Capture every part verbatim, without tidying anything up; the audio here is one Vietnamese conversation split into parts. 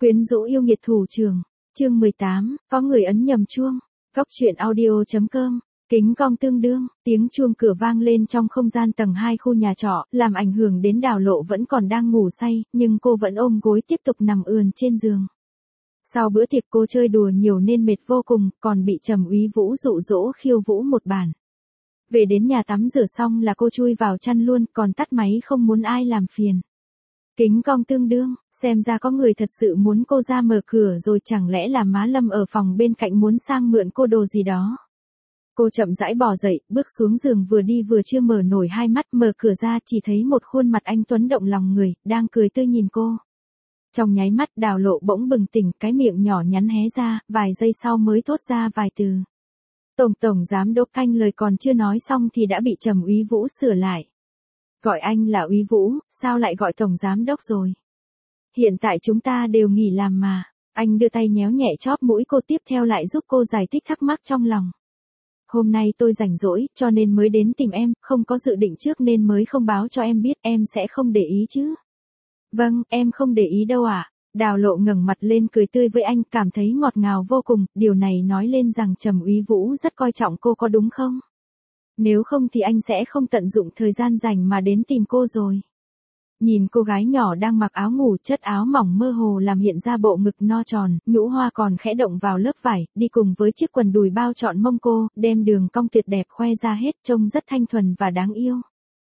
Quyến rũ yêu nghiệt thủ trưởng, chương mười tám, có người ấn nhầm chuông. Góc truyện audio.com, kính cong tương đương, tiếng chuông cửa vang lên trong không gian tầng hai khu nhà trọ, làm ảnh hưởng đến Đào Lộ vẫn còn đang ngủ say, nhưng cô vẫn ôm gối tiếp tục nằm ườn trên giường. Sau bữa tiệc cô chơi đùa nhiều nên mệt vô cùng, còn bị Trầm Úy Vũ dụ dỗ khiêu vũ một bản. Về đến nhà tắm rửa xong là cô chui vào chăn luôn, còn tắt máy không muốn ai làm phiền. Kính cong tương đương, xem ra có người thật sự muốn cô ra mở cửa rồi, chẳng lẽ là má Lâm ở phòng bên cạnh muốn sang mượn cô đồ gì đó. Cô chậm rãi bò dậy, bước xuống giường, vừa đi vừa chưa mở nổi hai mắt, mở cửa ra chỉ thấy một khuôn mặt anh tuấn động lòng người, đang cười tươi nhìn cô. Trong nháy mắt Đào Lộ bỗng bừng tỉnh, cái miệng nhỏ nhắn hé ra, vài giây sau mới thốt ra vài từ. Tổng tổng giám đốc Canh, lời còn chưa nói xong thì đã bị Trầm Úy Vũ sửa lại. Gọi anh là Úy Vũ, sao lại gọi tổng giám đốc rồi? Hiện tại chúng ta đều nghỉ làm mà. Anh đưa tay nhéo nhẹ chóp mũi cô, tiếp theo lại giúp cô giải thích thắc mắc trong lòng. Hôm nay tôi rảnh rỗi, cho nên mới đến tìm em, không có dự định trước nên mới không báo cho em biết, em sẽ không để ý chứ? Vâng, em không để ý đâu ạ. À? Đào Lộ ngẩng mặt lên cười tươi với anh, cảm thấy ngọt ngào vô cùng, điều này nói lên rằng Trầm Úy Vũ rất coi trọng cô, có đúng không? Nếu không thì anh sẽ không tận dụng thời gian rảnh mà đến tìm cô rồi. Nhìn cô gái nhỏ đang mặc áo ngủ, chất áo mỏng mơ hồ làm hiện ra bộ ngực no tròn, nhũ hoa còn khẽ động vào lớp vải, đi cùng với chiếc quần đùi bao trọn mông cô, đem đường cong tuyệt đẹp khoe ra hết, trông rất thanh thuần và đáng yêu.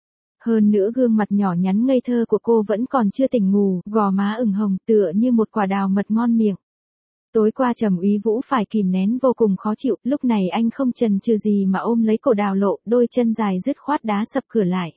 Hơn nữa gương mặt nhỏ nhắn ngây thơ của cô vẫn còn chưa tỉnh ngủ, gò má ửng hồng tựa như một quả đào mật ngon miệng. Tối qua Trầm Úy Vũ phải kìm nén vô cùng khó chịu, lúc này anh không chần chừ gì mà ôm lấy cổ Đào Lộ, đôi chân dài dứt khoát đá sập cửa lại.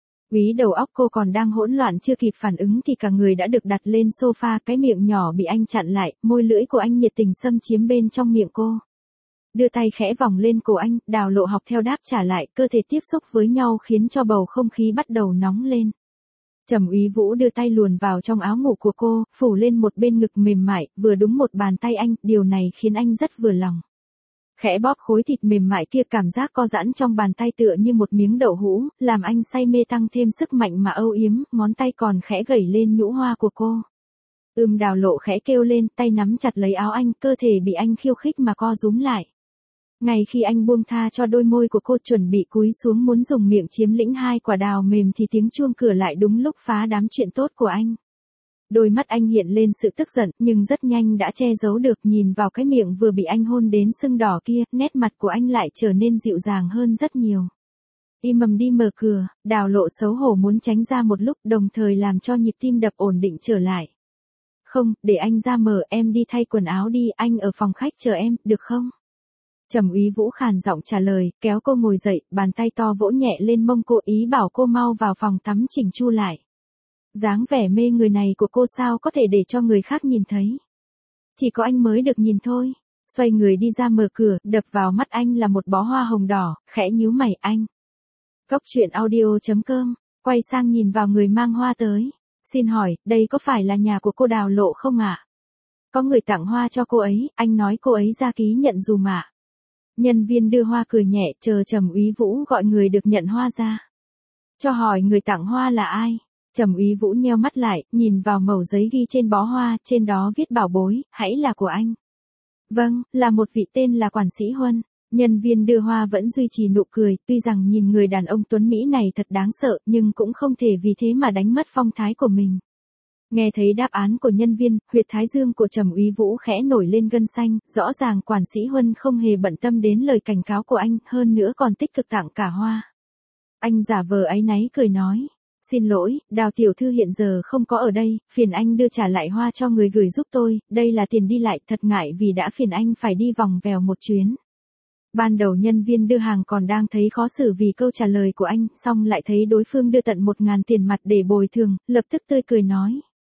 Úy đầu óc cô còn đang hỗn loạn chưa kịp phản ứng thì cả người đã được đặt lên sofa, cái miệng nhỏ bị anh chặn lại, môi lưỡi của anh nhiệt tình xâm chiếm bên trong miệng cô. Đưa tay khẽ vòng lên cổ anh, Đào Lộ học theo đáp trả lại, cơ thể tiếp xúc với nhau khiến cho bầu không khí bắt đầu nóng lên. Trầm Úy Vũ đưa tay luồn vào trong áo ngủ của cô, phủ lên một bên ngực mềm mại, vừa đúng một bàn tay anh, điều này khiến anh rất vừa lòng. Khẽ bóp khối thịt mềm mại kia, cảm giác co giãn trong bàn tay tựa như một miếng đậu hũ, làm anh say mê tăng thêm sức mạnh mà âu yếm, ngón tay còn khẽ gẩy lên nhũ hoa của cô. Ưm, Đào Lộ khẽ kêu lên, tay nắm chặt lấy áo anh, cơ thể bị anh khiêu khích mà co rúm lại. Ngay khi anh buông tha cho đôi môi của cô, chuẩn bị cúi xuống muốn dùng miệng chiếm lĩnh hai quả đào mềm thì tiếng chuông cửa lại đúng lúc phá đám chuyện tốt của anh. Đôi mắt anh hiện lên sự tức giận, nhưng rất nhanh đã che giấu được, nhìn vào cái miệng vừa bị anh hôn đến sưng đỏ kia, nét mặt của anh lại trở nên dịu dàng hơn rất nhiều. Im mầm đi, mở cửa. Đào Lộ xấu hổ muốn tránh ra một lúc, đồng thời làm cho nhịp tim đập ổn định trở lại. Không, để anh ra mở, em đi thay quần áo đi, anh ở phòng khách chờ em, được không? Trầm Úy Vũ khàn giọng trả lời, kéo cô ngồi dậy, bàn tay to vỗ nhẹ lên mông cô, ý bảo cô mau vào phòng tắm chỉnh chu lại. Dáng vẻ mê người này của cô sao có thể để cho người khác nhìn thấy. Chỉ có anh mới được nhìn thôi. Xoay người đi ra mở cửa, đập vào mắt anh là một bó hoa hồng đỏ, khẽ nhíu mày. Anh. Góc truyện audio.com, quay sang nhìn vào người mang hoa tới. Xin hỏi, đây có phải là nhà của cô Đào Lộ không ạ? À? Có người tặng hoa cho cô ấy, anh nói cô ấy ra ký nhận dùm ạ. Nhân viên đưa hoa cười nhẹ, chờ Trầm Úy Vũ gọi người được nhận hoa ra. Cho hỏi người tặng hoa là ai? Trầm Úy Vũ nheo mắt lại, nhìn vào mẩu giấy ghi trên bó hoa, trên đó viết bảo bối, hãy là của anh. Vâng, là một vị tên là Quản sĩ Huân. Nhân viên đưa hoa vẫn duy trì nụ cười, tuy rằng nhìn người đàn ông tuấn Mỹ này thật đáng sợ, nhưng cũng không thể vì thế mà đánh mất phong thái của mình. Nghe thấy đáp án của nhân viên, huyệt thái dương của Trầm Úy Vũ khẽ nổi lên gân xanh, rõ ràng Quản sĩ Huân không hề bận tâm đến lời cảnh cáo của anh, hơn nữa còn tích cực tặng cả hoa. Anh giả vờ áy náy cười nói. Xin lỗi, Đào tiểu thư hiện giờ không có ở đây, phiền anh đưa trả lại hoa cho người gửi giúp tôi, đây là tiền đi lại, thật ngại vì đã phiền anh phải đi vòng vèo một chuyến. Ban đầu nhân viên đưa hàng còn đang thấy khó xử vì câu trả lời của anh, xong lại thấy đối phương đưa tận một ngàn tiền mặt để bồi thường, lập tức tươi cười nói.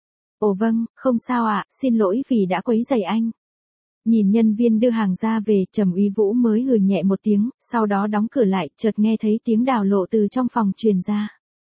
Ồ vâng, không sao ạ, xin lỗi vì đã quấy rầy anh. Nhìn nhân viên đưa hàng ra về, Trầm Úy Vũ mới hừ nhẹ một tiếng, sau đó đóng cửa lại, chợt nghe thấy tiếng Đào Lộ từ trong phòng truyền ra.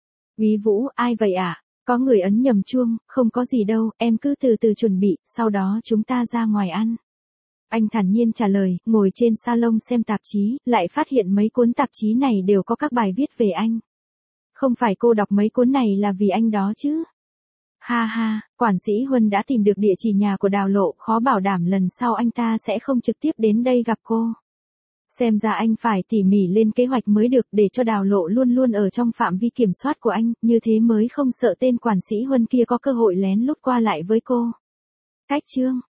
Úy Vũ, ai vậy ạ? À? Có người ấn nhầm chuông, không có gì đâu, em cứ từ từ chuẩn bị, sau đó chúng ta ra ngoài ăn. Anh thản nhiên trả lời, ngồi trên salon xem tạp chí, lại phát hiện mấy cuốn tạp chí này đều có các bài viết về anh. Không phải cô đọc mấy cuốn này là vì anh đó chứ? Ha ha, quản sĩ Huân đã tìm được địa chỉ nhà của Đào Lộ, khó bảo đảm lần sau anh ta sẽ không trực tiếp đến đây gặp cô. Xem ra anh phải tỉ mỉ lên kế hoạch mới được, để cho Đào Lộ luôn luôn ở trong phạm vi kiểm soát của anh, như thế mới không sợ tên quản sĩ Huân kia có cơ hội lén lút qua lại với cô. Cách chương